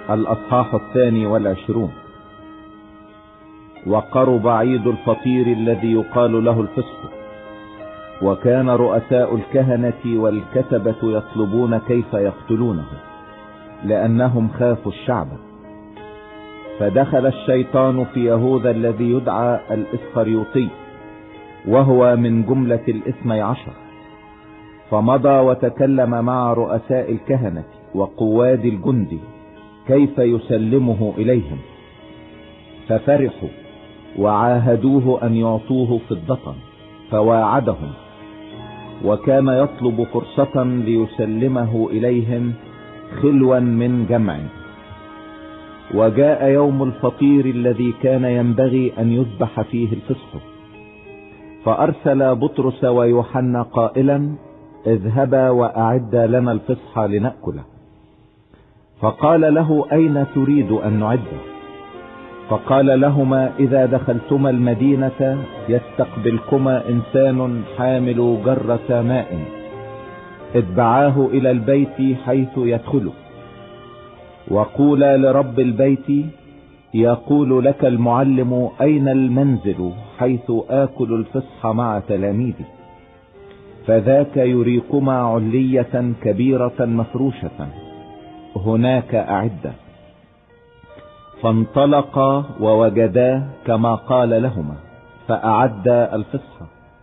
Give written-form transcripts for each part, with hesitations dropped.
الأصحاح 22. وقرب عيد الفطير الذي يقال له الفصح، وكان رؤساء الكهنة والكتبة يطلبون كيف يقتلونه لأنهم خافوا الشعب. فدخل الشيطان في يهوذا الذي يدعى الإسخريوطي، وهو من جملة 12، فمضى وتكلم مع رؤساء الكهنة وقواد الجند كيف يسلمه إليهم، ففرحوا وعاهدوه أن يعطوه فضة، فواعدهم، وكان يطلب فرصة ليسلمه إليهم خلوا من جمع. وجاء يوم الفطير الذي كان ينبغي أن يذبح فيه الفصح، فأرسل بطرس ويوحنا قائلا: اذهبا وأعدا لنا الفصح لنأكله. فقال له: أين تريد أن نعده؟ فقال لهما: إذا دخلتما المدينة يستقبلكما إنسان حامل جرة ماء، اتبعاه إلى البيت حيث يدخله، وقولا لرب البيت: يقول لك المعلم أين المنزل حيث آكل الفصح مع تلاميذي، فذاك يريكما علية كبيرة مفروشة، هناك أعدة. فانطلقا ووجدا كما قال لهما، فأعدا الفصح.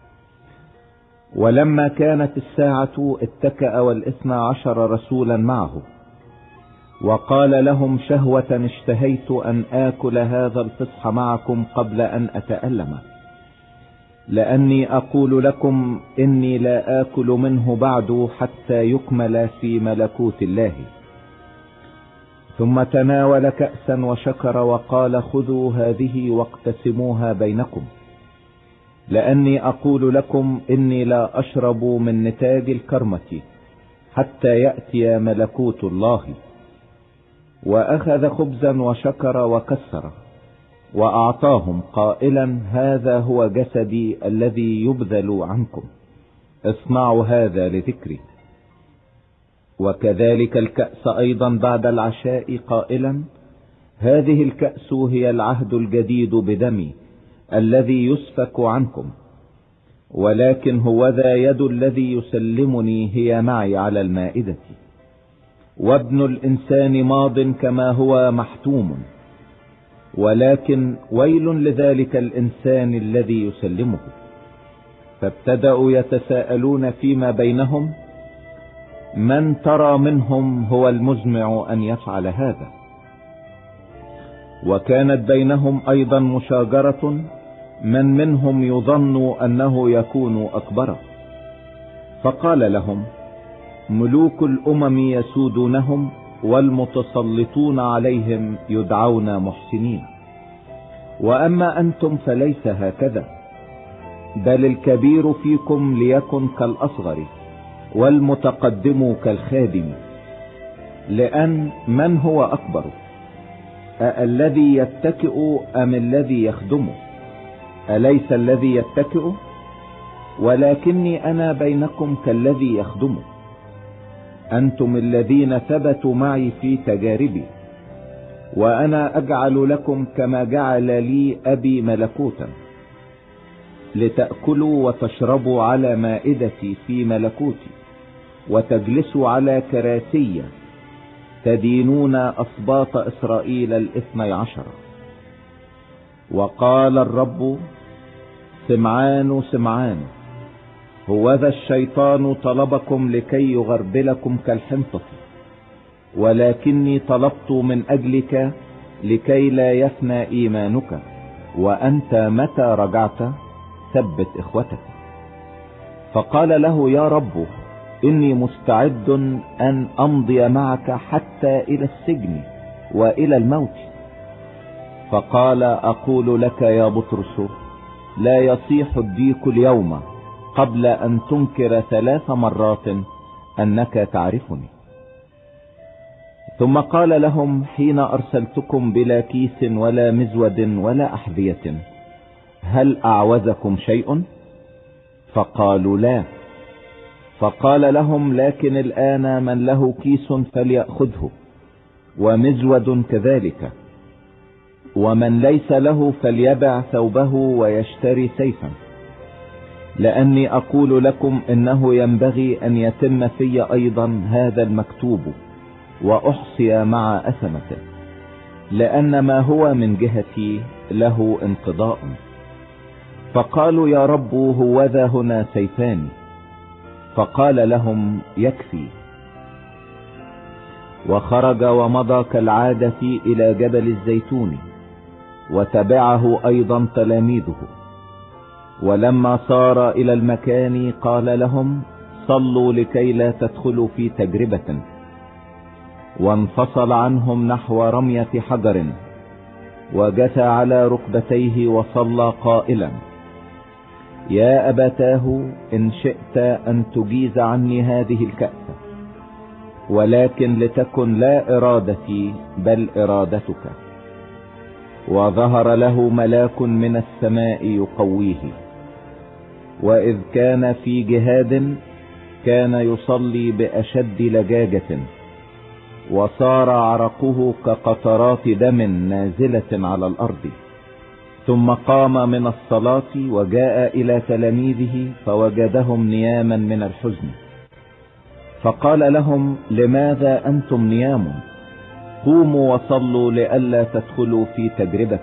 ولما كانت الساعة اتكأ 12 رسولا معه، وقال لهم: شهوة اشتهيت أن آكل هذا الفصح معكم قبل أن أتألم، لأني أقول لكم إني لا آكل منه بعد حتى يكمل في ملكوت الله. ثم تناول كأسا وشكر وقال: خذوا هذه واقتسموها بينكم، لأني أقول لكم إني لا أشرب من نتاج الكرمة حتى يأتي ملكوت الله. وأخذ خبزا وشكر وكسر وأعطاهم قائلا: هذا هو جسدي الذي يبذل عنكم، اصنعوا هذا لذكري. وكذلك الكأس أيضا بعد العشاء قائلا: هذه الكأس هي العهد الجديد بدمي الذي يسفك عنكم، ولكن هوذا يد الذي يسلمني هي معي على المائدة، وابن الإنسان ماض كما هو محتوم، ولكن ويل لذلك الإنسان الذي يسلمه. فابتدأوا يتساءلون فيما بينهم: من ترى منهم هو المزمع أن يفعل هذا؟ وكانت بينهم أيضا مشاجرة من منهم يظن أنه يكون أكبر. فقال لهم: ملوك الأمم يسودونهم، والمتسلطون عليهم يدعون محسنين، وأما أنتم فليس هكذا، بل الكبير فيكم ليكن كالأصغر، والمتقدم كالخادم. لأن من هو أكبر، الذي يتكئ أم الذي يخدم؟ أليس الذي يتكئ؟ ولكني أنا بينكم كالذي يخدم. أنتم الذين ثبتوا معي في تجاربي، وأنا أجعل لكم كما جعل لي أبي ملكوتا، لتأكلوا وتشربوا على مائدتي في ملكوتي، وتجلسوا على كراسي، تدينون أسباط إسرائيل 12. وقال الرب: سمعان سمعان، هوذا الشيطان طلبكم لكي يغربلكم كالحنطة، ولكني طلبت من أجلك لكي لا يفنى إيمانك، وأنت متى رجعت ثبت إخوتك. فقال له: يا رب، إني مستعد أن أمضي معك حتى إلى السجن وإلى الموت. فقال: أقول لك يا بطرس، لا يصيح الديك اليوم قبل أن تنكر 3 مرات أنك تعرفني. ثم قال لهم: حين أرسلتكم بلا كيس ولا مزود ولا أحذية، هل أعوزكم شيء؟ فقالوا: لا. فقال لهم: لكن الآن من له كيس فليأخذه، ومزود كذلك. ومن ليس له فليبع ثوبه ويشتري سيفا، لأني أقول لكم إنه ينبغي أن يتم في أيضا هذا المكتوب وأحصي مع أثمته، لأن ما هو من جهتي له انقضاء. فقالوا يا رب هوذا هنا سيفان. فقال لهم يكفي. وخرج ومضى كالعادة إلى جبل الزيتون، وتبعه أيضا تلاميذه. ولما صار إلى المكان قال لهم صلوا لكي لا تدخلوا في تجربة. وانفصل عنهم نحو رمية حجر، وجثى على ركبتيه وصلى قائلا يا أبتاه إن شئت أن تجيز عني هذه الكأس، ولكن لتكن لا إرادتي بل إرادتك. وظهر له ملاك من السماء يقويه. وإذ كان في جهاد كان يصلي بأشد لجاجة، وصار عرقه كقطرات دم نازلة على الأرض. ثم قام من الصلاة وجاء إلى تلاميذه فوجدهم نياما من الحزن. فقال لهم لماذا أنتم نيام؟ قوموا وصلوا لئلا تدخلوا في تجربة.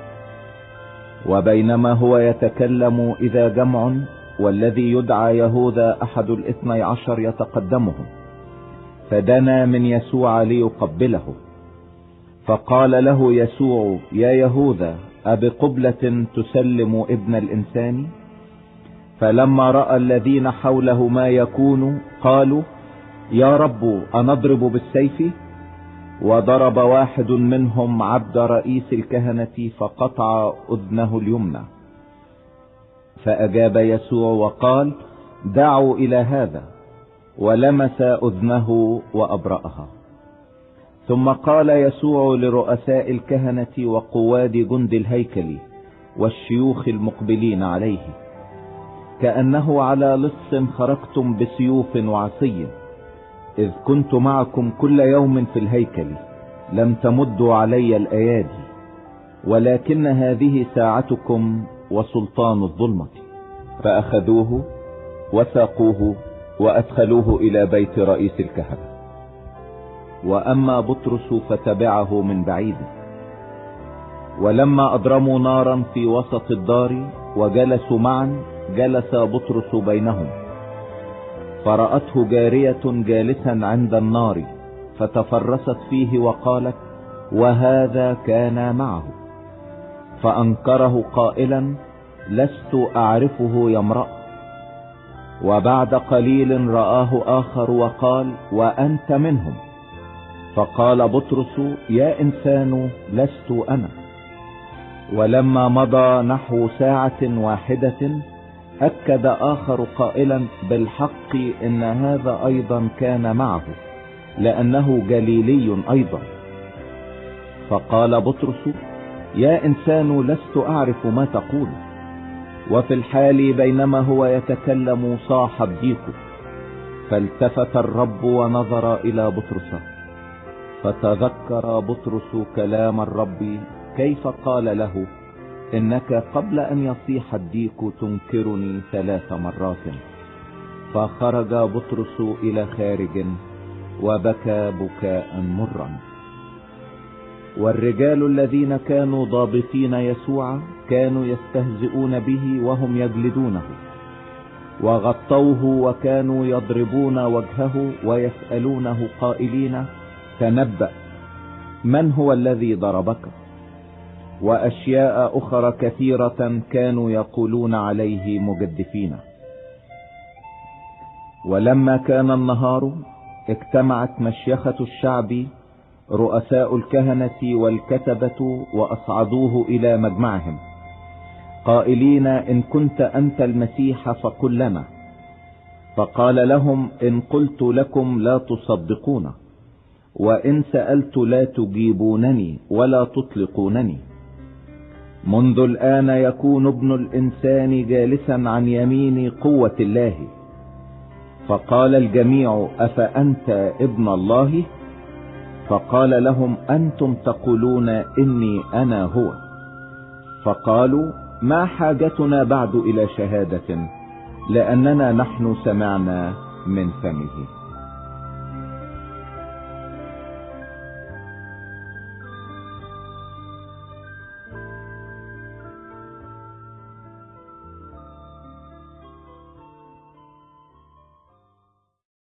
وبينما هو يتكلم إذا جمع والذي يدعى يهوذا أحد 12 يتقدمهم، فدنا من يسوع ليقبله. فقال له يسوع يا يهوذا أبقبلة تسلم ابن الإنسان؟ فلما رأى الذين حوله ما يكون قالوا يا رب أنضرب بالسيف؟ وضرب واحد منهم عبد رئيس الكهنة فقطع أذنه اليمنى. فأجاب يسوع وقال دعوا إلى هذا، ولمس أذنه وأبرأها. ثم قال يسوع لرؤساء الكهنة وقواد جند الهيكل والشيوخ المقبلين عليه كأنه على لص خرجتم بسيوف وعصي، إذ كنت معكم كل يوم في الهيكل لم تمدوا علي الأيادي، ولكن هذه ساعتكم وسلطان الظلمة. فأخذوه وساقوه وأدخلوه إلى بيت رئيس الكهنة. وأما بطرس فتبعه من بعيد. ولما أضرموا نارا في وسط الدار وجلسوا معا جلس بطرس بينهم، فرأته جارية جالسا عند النار فتفرست فيه وقالت وهذا كان معه. فأنكره قائلا لست أعرفه يا امرأ. وبعد قليل رآه آخر وقال وأنت منهم. فقال بطرس يا إنسان لست أنا. ولما مضى نحو ساعة واحدة أكد آخر قائلا بالحق إن هذا أيضا كان معه، لأنه جليلي أيضا. فقال بطرس يا إنسان لست أعرف ما تقول. وفي الحال بينما هو يتكلم صاح الضيق، فالتفت الرب ونظر إلى بطرس، فتذكر بطرس كلام الرب كيف قال له إنك قبل أن يصيح الديك تنكرني 3 مرات. فخرج بطرس إلى خارج وبكى بكاء مرا. والرجال الذين كانوا ضابطين يسوع كانوا يستهزئون به وهم يجلدونه، وغطوه وكانوا يضربون وجهه ويسألونه قائلين تنبأ من هو الذي ضربك؟ وأشياء أخرى كثيرة كانوا يقولون عليه مجدفين. ولما كان النهار اجتمعت مشيخة الشعب رؤساء الكهنة والكتبة وأصعدوه إلى مجمعهم قائلين إن كنت أنت المسيح فقل لنا. فقال لهم إن قلت لكم لا تصدقون، وإن سألت لا تجيبونني ولا تطلقونني. منذ الآن يكون ابن الإنسان جالسا عن يمين قوة الله. فقال الجميع أفأنت ابن الله؟ فقال لهم: أنتم تقولون إني أنا هو. فقالوا: ما حاجتنا بعد إلى شهادة، لأننا نحن سمعنا من فمه.